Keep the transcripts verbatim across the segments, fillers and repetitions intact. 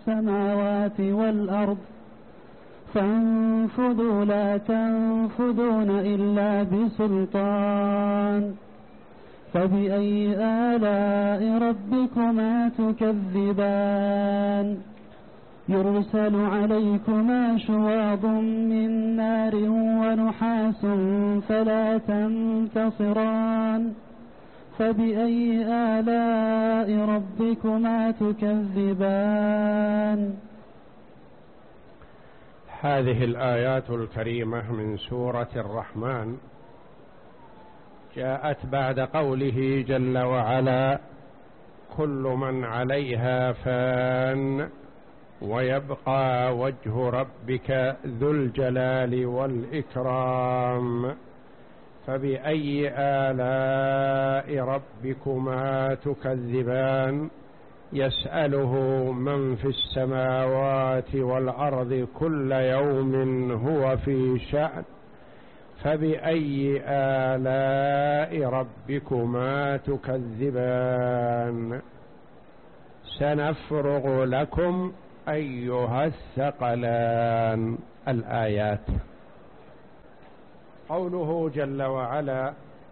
السماوات والأرض فانفذوا لا تنفذون إلا بسلطان فبأي آلاء ربكما تكذبان يرسل عليكما شواظ من نار ونحاس فلا تنتصران فبأي آلاء ربكما تكذبان. هذه الآيات الكريمة من سورة الرحمن جاءت بعد قوله جل وعلا: كل من عليها فان ويبقى وجه ربك ذو الجلال والإكرام فبأي آلاء ربكما تكذبان يسأله من في السماوات والأرض كل يوم هو في شأن فبأي آلاء ربكما تكذبان سنفرغ لكم أيها الثقلان. الآيات. قوله جل وعلا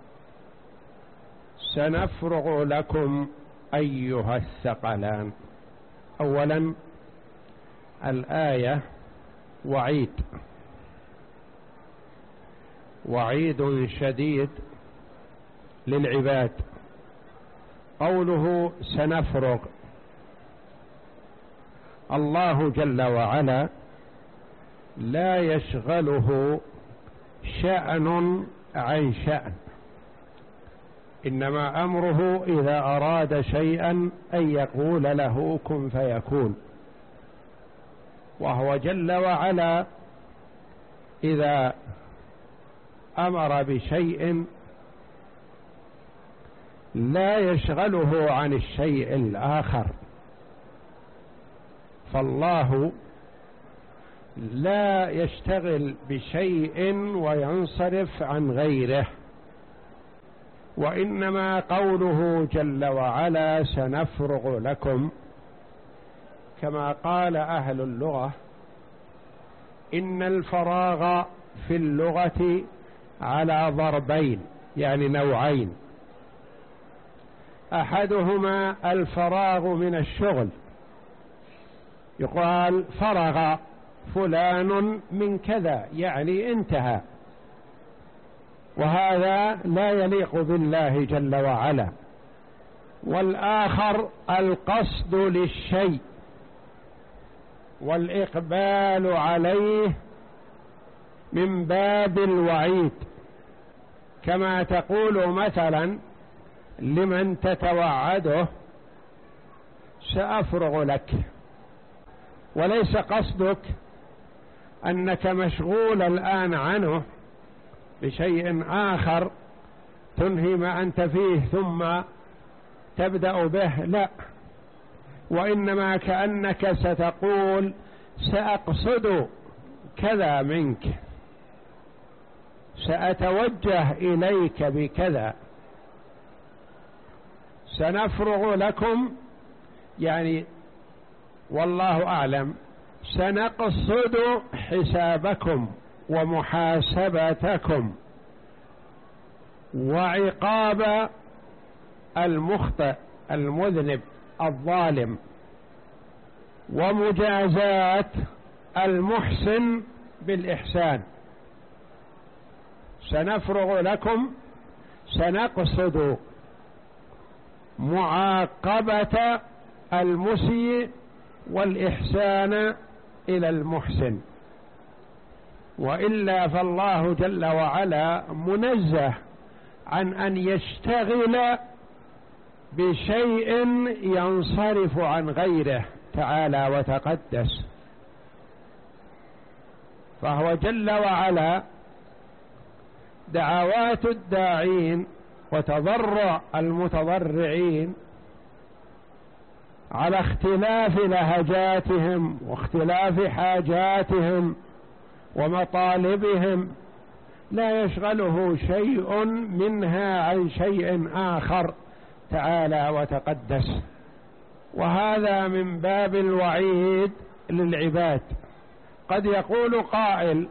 سنفرغ لكم أيها الثقلان، أولا الآية وعيد وعيد شديد للعباد. قوله سنفرغ، الله جل وعلا لا يشغله شأن عن شأن، إنما أمره إذا أراد شيئا أن يقول له كن فيكون، وهو جل وعلا إذا أمر بشيء لا يشغله عن الشيء الآخر، فالله لا يشتغل بشيء وينصرف عن غيره، وإنما قوله جل وعلا سنفرغ لكم كما قال أهل اللغة إن الفراغ في اللغة على ضربين، يعني نوعين: أحدهما الفراغ من الشغل، يقال فرغ فلان من كذا يعني انتهى، وهذا لا يليق بالله جل وعلا. والآخر القصد للشيء والإقبال عليه من باب الوعيد، كما تقول مثلا لمن تتوعده سأفرغ لك، وليس قصدك أنك مشغول الآن عنه بشيء آخر تنهي ما أنت فيه ثم تبدأ به، لا، وإنما كأنك ستقول سأقصد كذا منك، سأتوجه إليك بكذا. سنفرغ لكم يعني والله أعلم سنقصد حسابكم ومحاسبتكم وعقاب المخطئ المذنب الظالم ومجازات المحسن بالإحسان. سنفرغ لكم سنقصد معاقبة المسيء والإحسان إلى المحسن، وإلا فالله جل وعلا منزه عن أن يشتغل بشيء ينصرف عن غيره تعالى وتقدس، فهو جل وعلا دعوات الداعين وتضرع المتضرعين على اختلاف لهجاتهم واختلاف حاجاتهم ومطالبهم لا يشغله شيء منها عن شيء آخر تعالى وتقدس. وهذا من باب الوعيد للعباد. قد يقول قائل: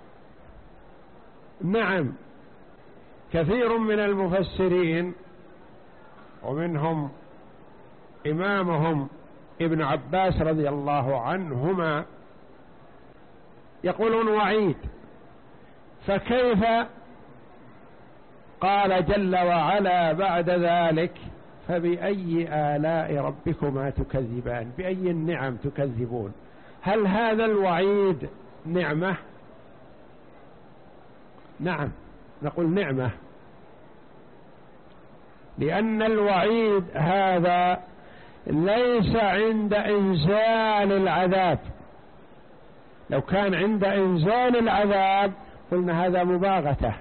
نعم، كثير من المفسرين ومنهم إمامهم ابن عباس رضي الله عنهما يقولون وعيد، فكيف قال جل وعلا بعد ذلك: فبأي آلاء ربكما تكذبان؟ بأي النعم تكذبون؟ هل هذا الوعيد نعمة؟ نعم، نقول نعمة، لأن الوعيد هذا ليس عند إنزال العذاب. لو كان عند إنزال العذاب قلنا هذا مباغتة،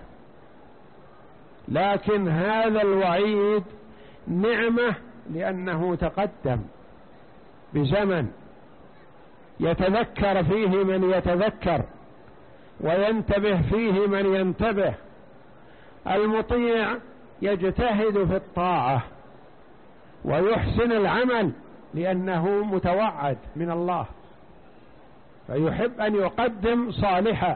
لكن هذا الوعيد نعمة لأنه تقدم بزمن يتذكر فيه من يتذكر وينتبه فيه من ينتبه. المطيع يجتهد في الطاعة ويحسن العمل لأنه متوعد من الله، فيحب أن يقدم صالحا.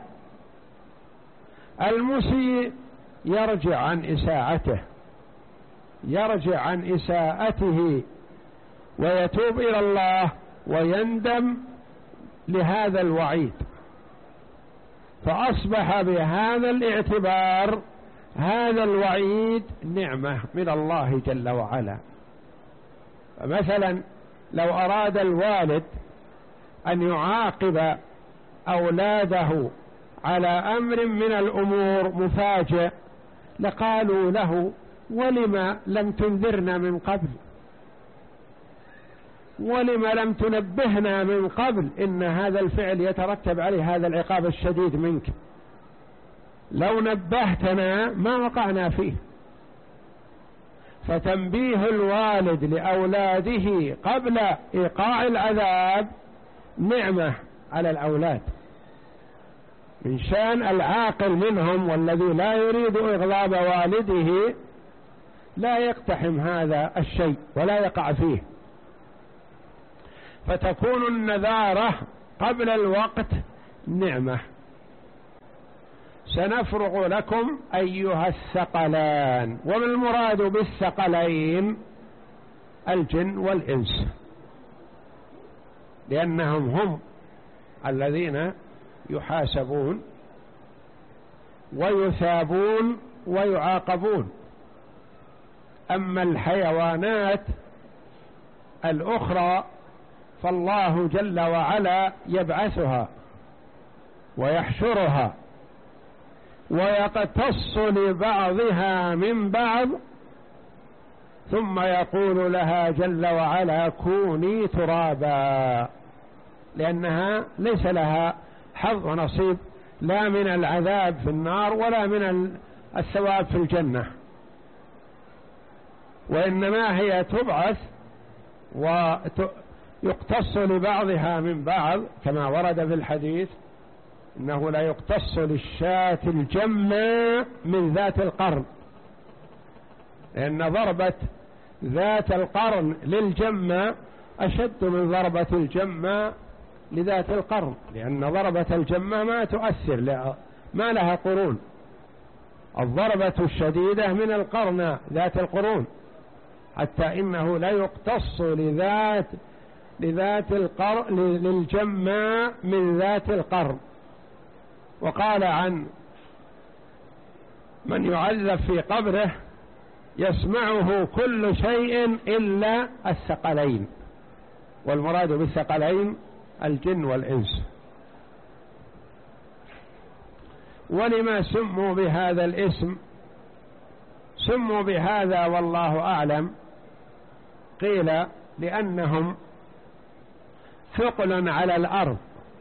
المسيء يرجع عن إساءته، يرجع عن إساءته ويتوب إلى الله ويندم لهذا الوعيد، فأصبح بهذا الاعتبار هذا الوعيد نعمة من الله جل وعلا. فمثلا لو أراد الوالد أن يعاقب أولاده على أمر من الأمور مفاجئ لقالوا له: ولما لم تنذرنا من قبل؟ ولما لم تنبهنا من قبل إن هذا الفعل يترتب عليه هذا العقاب الشديد منك؟ لو نبهتنا ما وقعنا فيه. فتنبيه الوالد لأولاده قبل إيقاع العذاب نعمة على الأولاد. من شان العاقل منهم والذي لا يريد إغضاب والده لا يقتحم هذا الشيء ولا يقع فيه، فتكون النذارة قبل الوقت نعمة. سنفرغ لكم أيها الثقلان. وما المراد بالثقلين؟ الجن والإنس، لأنهم هم الذين يحاسبون ويثابون ويعاقبون. أما الحيوانات الأخرى فالله جل وعلا يبعثها ويحشرها ويقتص لبعضها من بعض، ثم يقول لها جل وعلا: كوني ترابا، لأنها ليس لها حظ ونصيب لا من العذاب في النار ولا من الثواب في الجنة، وإنما هي تبعث ويقتص لبعضها من بعض، كما ورد في الحديث: إنه لا يقتص للشاة الجمة من ذات القرن، لأن ضربة ذات القرن للجمة أشد من ضربة الجمة لذات القرن، لأن ضربة الجمة ما تؤثر، ما لها قرون. الضربة الشديدة من القرن ذات القرون، حتى إنه لا يقتص لذات لذات القرن للجمة من ذات القرن. وقال عن من يعذب في قبره: يسمعه كل شيء إلا الثقلين، والمراد بالثقلين الجن والإنس. ولما سموا بهذا الاسم؟ سموا بهذا والله أعلم. قيل لأنهم ثقل على الأرض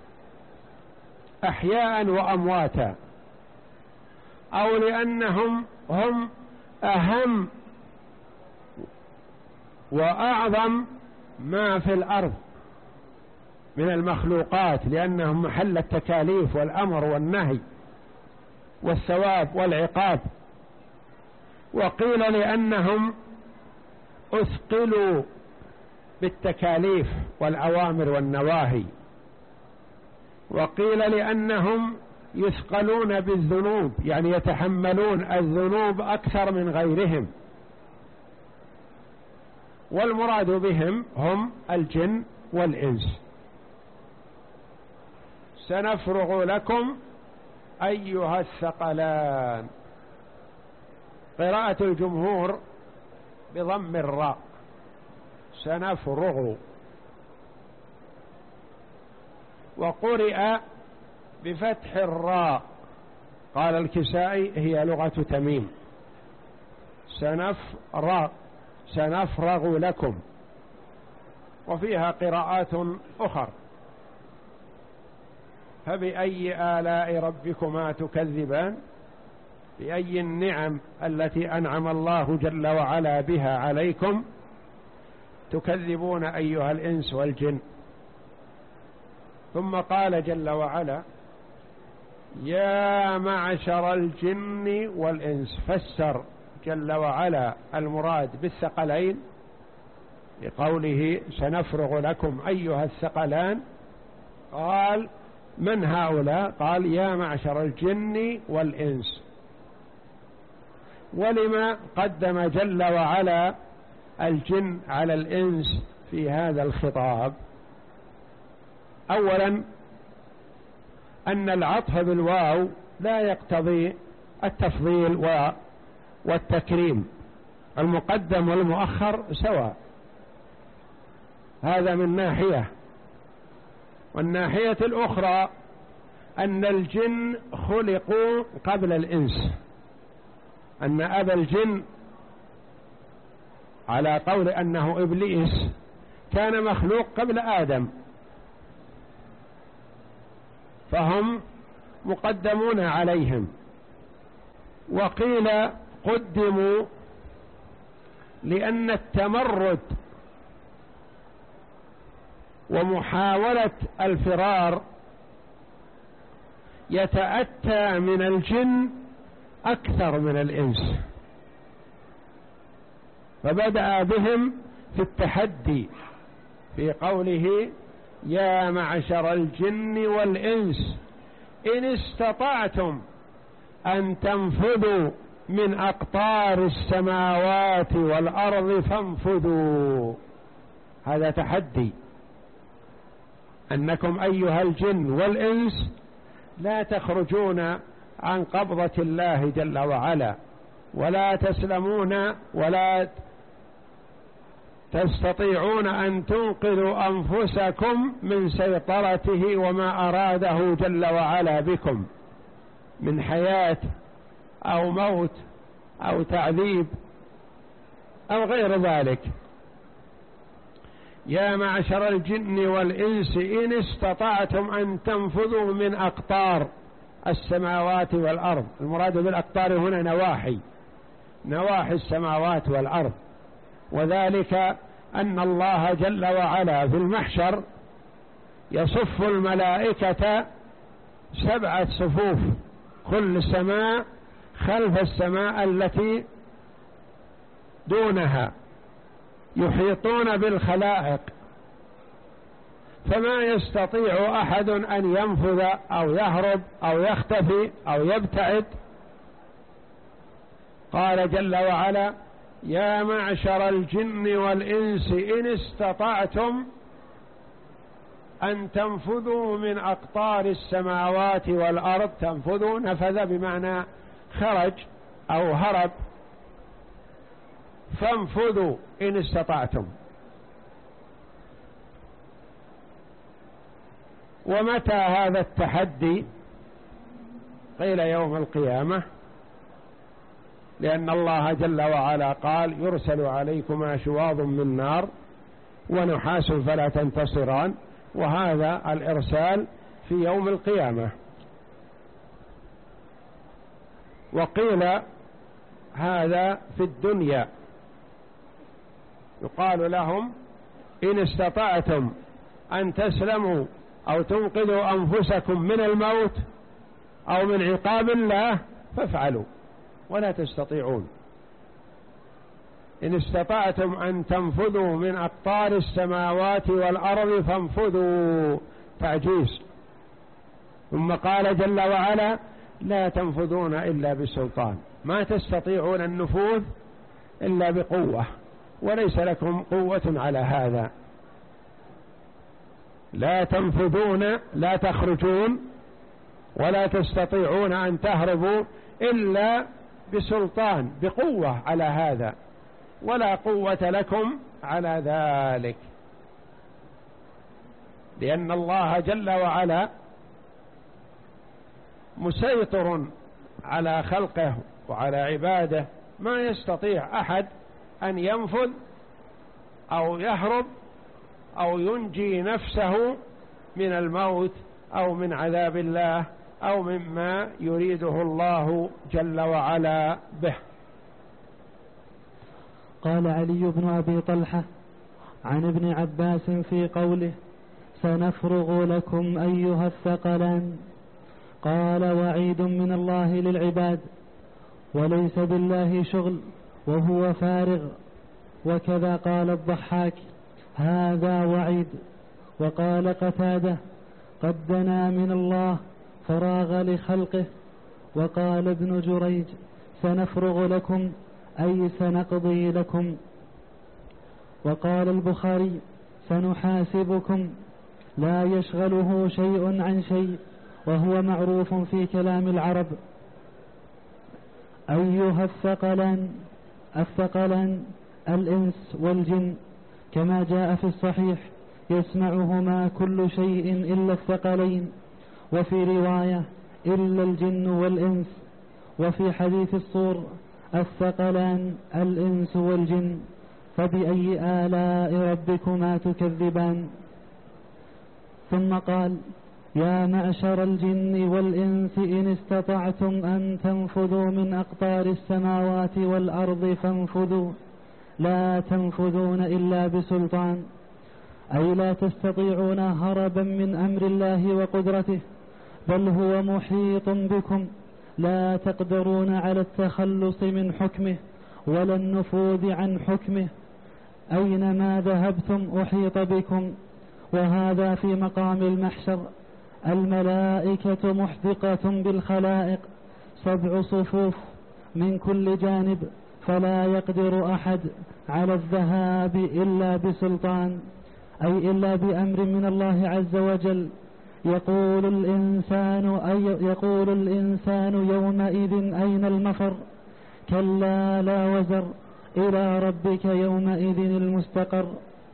أحياء وأمواتا، أو لأنهم هم أهم وأعظم ما في الأرض من المخلوقات، لأنهم محل التكاليف والأمر والنهي والثواب والعقاب. وقيل لأنهم أثقلوا بالتكاليف والأوامر والنواهي، وقيل لأنهم يثقلون بالذنوب، يعني يتحملون الذنوب أكثر من غيرهم، والمراد بهم هم الجن والإنس. سنفرغ لكم أيها الثقلان. قراءة الجمهور بضم الراء، سنفرغ، وقرئ بفتح الراء، قال الكسائي هي لغة تميم، سنفرغ سنفرغ لكم، وفيها قراءات أخر. فبأي آلاء ربكما تكذبان؟ بأي النعم التي أنعم الله جل وعلا بها عليكم تكذبون أيها الإنس والجن؟ ثم قال جل وعلا: يا معشر الجن والإنس. فسر جل وعلا المراد بالثقلين لقوله سنفرغ لكم أيها الثقلان، قال: من هؤلاء؟ قال: يا معشر الجن والإنس. ولما قدم جل وعلا الجن على الإنس في هذا الخطاب؟ أولا أن العطف بالواو لا يقتضي التفضيل والتكريم، المقدم والمؤخر سواء، هذا من ناحية. والناحية الأخرى أن الجن خلقوا قبل الإنس، أن أبا الجن على قول أنه إبليس كان مخلوق قبل آدم، فهم مقدمون عليهم. وقيل قدموا لأن التمرد ومحاولة الفرار يتأتى من الجن أكثر من الإنس، فبدأ بهم في التحدي في قوله يا معشر الجن والإنس إن استطعتم أن تنفذوا من أقطار السماوات والأرض فانفذوا. هذا تحدي، أنكم أيها الجن والإنس لا تخرجون عن قبضة الله جل وعلا، ولا تسلمون ولا تستطيعون أن تنقذوا أنفسكم من سيطرته وما أراده جل وعلا بكم من حياة أو موت أو تعذيب أو غير ذلك. يا معشر الجن والإنس إن استطعتم أن تنفذوا من أقطار السماوات والأرض. المراد بالأقطار هنا نواحي نواحي السماوات والأرض، وذلك أن الله جل وعلا في المحشر يصف الملائكة سبعة صفوف، كل سماء خلف السماء التي دونها، يحيطون بالخلائق، فما يستطيع أحد أن ينفذ أو يهرب أو يختفي أو يبتعد. قال جل وعلا يا معشر الجن والإنس إن استطعتم أن تنفذوا من أقطار السماوات والأرض. تنفذوا نفذ بمعنى خرج أو هرب، فانفذوا إن استطعتم. ومتى هذا التحدي؟ قيل يوم القيامة، لأن الله جل وعلا قال يرسل عليكما شواظ من نار ونحاس فلا تنتصران، وهذا الإرسال في يوم القيامة. وقيل هذا في الدنيا، يقال لهم إن استطعتم أن تسلموا أو تنقذوا أنفسكم من الموت أو من عقاب الله فافعلوا، ولا تستطيعون. إن استطعتم أن تنفذوا من أقطار السماوات والأرض فانفذوا، تعجيز. ثم قال جل وعلا لا تنفذون إلا بسلطان، ما تستطيعون النفوذ إلا بقوة، وليس لكم قوة على هذا. لا تنفذون، لا تخرجون ولا تستطيعون أن تهربوا إلا بسلطان، بقوة على هذا، ولا قوة لكم على ذلك، لأن الله جل وعلا مسيطر على خلقه وعلى عباده، ما يستطيع أحد أن ينفذ أو يهرب أو ينجي نفسه من الموت أو من عذاب الله أو مما يريده الله جل وعلا به. قال علي بن أبي طلحة عن ابن عباس في قوله سنفرغ لكم أيها الثقلان، قال وعيد من الله للعباد، وليس بالله شغل وهو فارغ. وكذا قال الضحاك هذا وعيد. وقال قتادة قد دنا من الله فراغ لخلقه. وقال ابن جريج سنفرغ لكم أي سنقضي لكم. وقال البخاري سنحاسبكم، لا يشغله شيء عن شيء، وهو معروف في كلام العرب. أيها الثقلان، الثقلان الإنس والجن، كما جاء في الصحيح يسمعهما كل شيء إلا الثقلين، وفي رواية إلا الجن والإنس. وفي حديث الصور الثقلان الإنس والجن، فبأي آلاء ربكما تكذبان. ثم قال يا معشر الجن والإنس إن استطعتم أن تنفذوا من أقطار السماوات والأرض فانفذوا، لا تنفذون إلا بسلطان، أي لا تستطيعون هربا من أمر الله وقدرته، بل هو محيط بكم، لا تقدرون على التخلص من حكمه ولا النفوذ عن حكمه، أينما ذهبتم أحيط بكم. وهذا في مقام المحشر. الملائكة محدقة بالخلائق سبع صفوف من كل جانب، فلا يقدر أحد على الذهاب إلا بسلطان، أي إلا بأمر من الله عز وجل. يقول الإنسان أي يقول الإنسان يومئذ أين المفر، كلا لا وزر، إلى ربك يومئذ المستقر.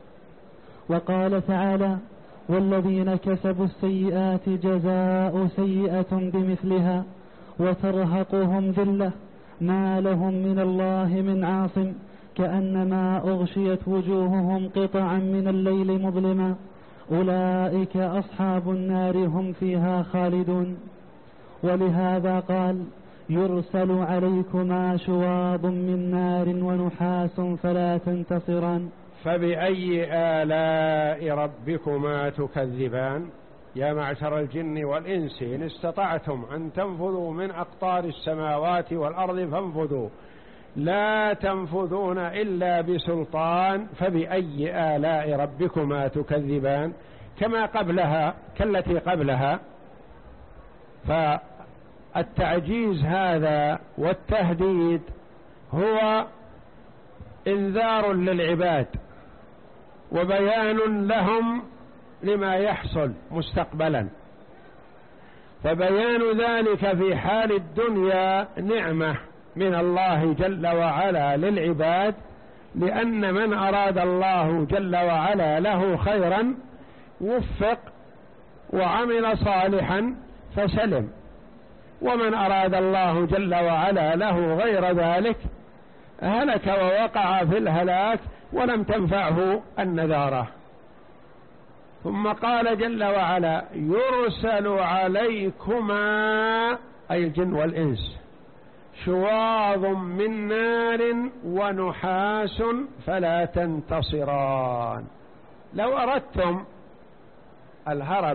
وقال تعالى والذين كسبوا السيئات جزاء سيئة بمثلها وترهقهم ذلة ما لهم من الله من عاصم، كأنما أغشيت وجوههم قطعا من الليل مظلما، أولئك أصحاب النار هم فيها خالدون. ولهذا قال يرسل عليكما شواظ من نار ونحاس فلا تنتصران. فبأي آلاء ربكما تكذبان؟ يا معشر الجن والإنس إن استطعتم أن تنفذوا من أقطار السماوات والأرض فانفذوا، لا تنفذون إلا بسلطان، فبأي آلاء ربكما تكذبان؟ كما قبلها كالتي قبلها. فالتعجيز هذا والتهديد هو إنذار للعباد وبيان لهم لما يحصل مستقبلا، فبيان ذلك في حال الدنيا نعمة من الله جل وعلا للعباد، لأن من أراد الله جل وعلا له خيرا وفق وعمل صالحا فسلم، ومن أراد الله جل وعلا له غير ذلك هلك ووقع في الهلاك ولم تنفعه النذارة. ثم قال جل وعلا يرسل عليكما أي الجن والإنس شواظ من نار ونحاس فلا تنتصران. لو أردتم الهرب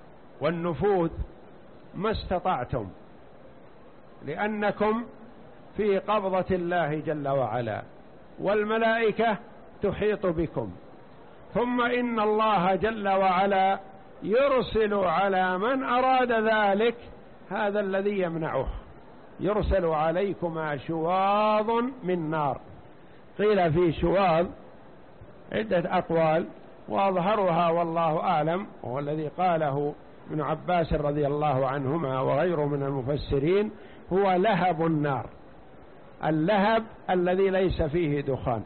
والنفوذ ما استطعتم، لأنكم في قبضة الله جل وعلا، والملائكة تحيط بكم. ثم إن الله جل وعلا يرسل على من أراد ذلك هذا الذي يمنعه، يرسل عليكما شواظ من نار. قيل في شواظ عدة أقوال، وأظهرها والله أعلم وهو الذي قاله ابن عباس رضي الله عنهما وغيره من المفسرين، هو لهب النار، اللهب الذي ليس فيه دخان.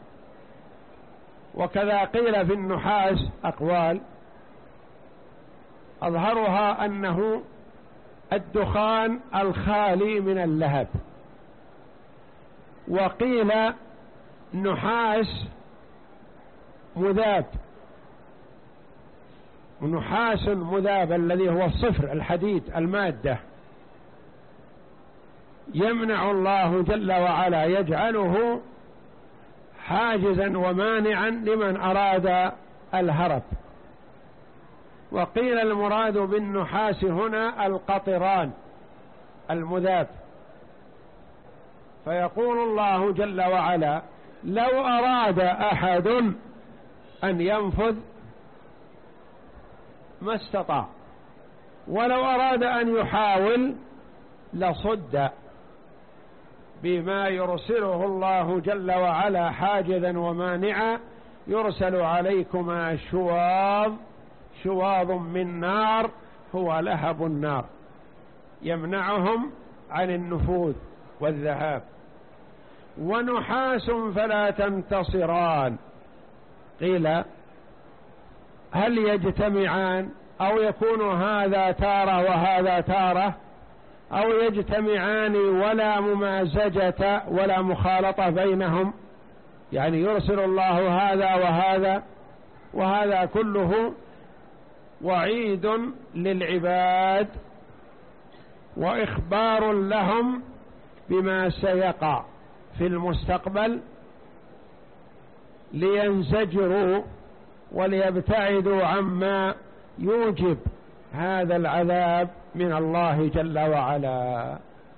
وكذا قيل في النحاس أقوال، أظهرها أنه الدخان الخالي من اللهب. وقيل نحاس مذاب، نحاس مذاب الذي هو الصفر الحديد المادة، يمنع الله جل وعلا، يجعله حاجزا ومانعا لمن أراد الهرب. وقيل المراد بالنحاس هنا القطران المذاب. فيقول الله جل وعلا لو أراد أحد أن ينفذ ما استطاع، ولو أراد أن يحاول لصد، بما يرسله الله جل وعلا حاجزا ومانعا. يرسل عليكما شواظ، شواظ من نار هو لهب النار، يمنعهم عن النفوذ والذهاب. ونحاس فلا تنتصران، قيل هل يجتمعان أو يكون هذا تارة وهذا تارة، أو يجتمعان ولا ممازجة ولا مخالطة بينهم، يعني يرسل الله هذا وهذا، وهذا كله وعيد للعباد وإخبار لهم بما سيقع في المستقبل لينزجروا وليبتعدوا عما يوجب هذا العذاب من الله جل وعلا.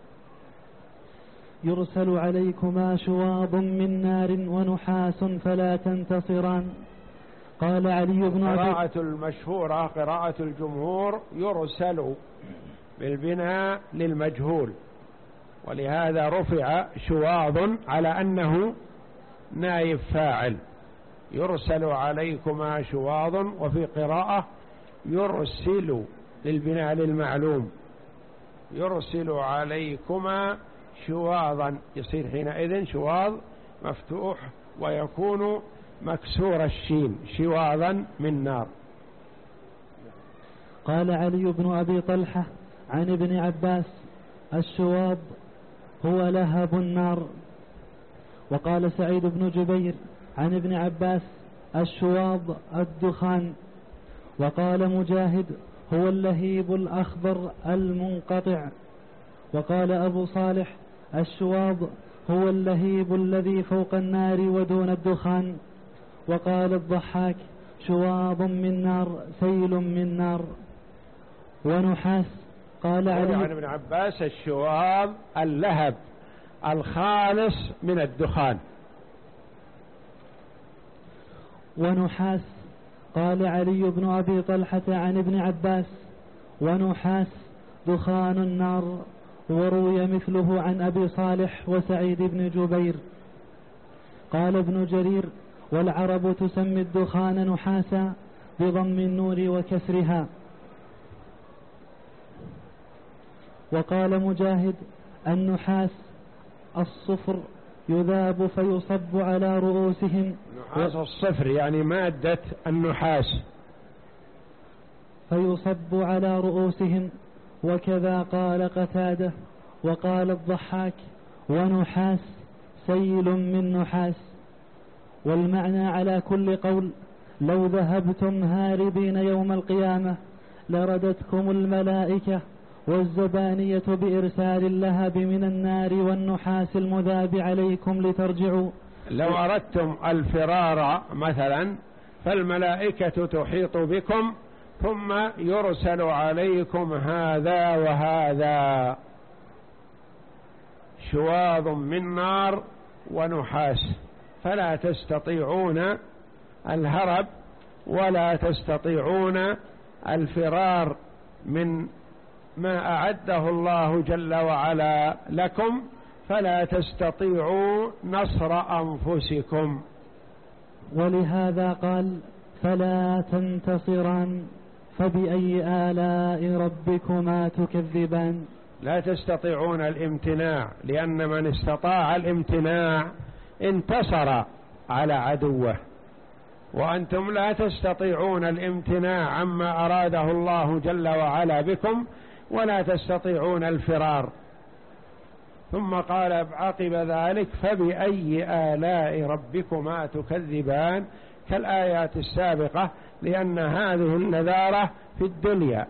يرسل عليكما شواظ من نار ونحاس فلا تنتصران. قال علي بن أبي قراءة المشهورة قراءة الجمهور يرسل بالبناء للمجهول، ولهذا رفع شواظ على أنه نائب فاعل. يرسل عليكما شواظ، وفي قراءة يرسل للبناء للمعلوم، يرسل عليكما شواظا، يصير حينئذ شواظ مفتوح ويكون مكسور الشين، شواظا من نار. قال علي بن أبي طلحة عن ابن عباس الشواظ هو لهب النار. وقال سعيد بن جبير عن ابن عباس الشواظ الدخان. وقال مجاهد هو اللهيب الأخضر المنقطع. وقال أبو صالح الشواظ هو اللهيب الذي فوق النار ودون الدخان. وقال الضحاك شواظ من نار سيل من نار ونحاس. قال علي عن ابن عباس الشواظ اللهب الخالص من الدخان. ونحاس. قال علي بن أبي طلحة عن ابن عباس ونحاس دخان النار. وروي مثله عن أبي صالح وسعيد بن جبير. قال ابن جرير والعرب تسمي الدخان نحاسا بضم النور وكسرها. وقال مجاهد النحاس الصفر يذاب فيصب على رؤوسهم. نحاس الصفر يعني مادة النحاس، فيصب على رؤوسهم. وكذا قال قتادة. وقال الضحاك ونحاس سيل من نحاس. والمعنى على كل قول لو ذهبتم هاربين يوم القيامة لردتكم الملائكة والزبانية بإرسال اللهب من النار والنحاس المذاب عليكم لترجعوا. لو أردتم الفرار مثلا فالملائكة تحيط بكم ثم يرسل عليكم هذا وهذا شواظ من نار ونحاس، فلا تستطيعون الهرب ولا تستطيعون الفرار من ما أعده الله جل وعلا لكم، فلا تستطيعوا نصر أنفسكم. ولهذا قال فلا تنتصران، فبأي آلاء ربكما تكذبان. لا تستطيعون الامتناع، لأن من استطاع الامتناع انتصر على عدوه، وأنتم لا تستطيعون الامتناع عما أراده الله جل وعلا بكم، ولا تستطيعون الفرار. ثم قال عقب ذلك فبأي آلاء ربكما تكذبان، كالآيات السابقة، لأن هذه النذارة في الدنيا،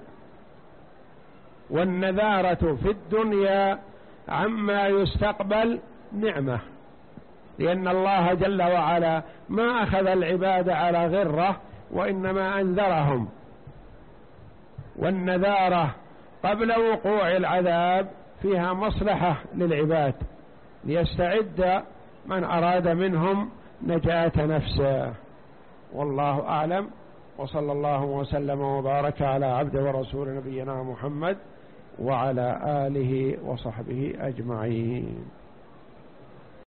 والنذارة في الدنيا عما يستقبل نعمة، لأن الله جل وعلا ما أخذ العباد على غرة، وإنما أنذرهم. والنذارة قبل وقوع العذاب فيها مصلحة للعباد، ليستعد من أراد منهم نجاة نفسه. والله أعلم، وصلى الله وسلم وبارك على عبد ورسول نبينا محمد وعلى آله وصحبه أجمعين.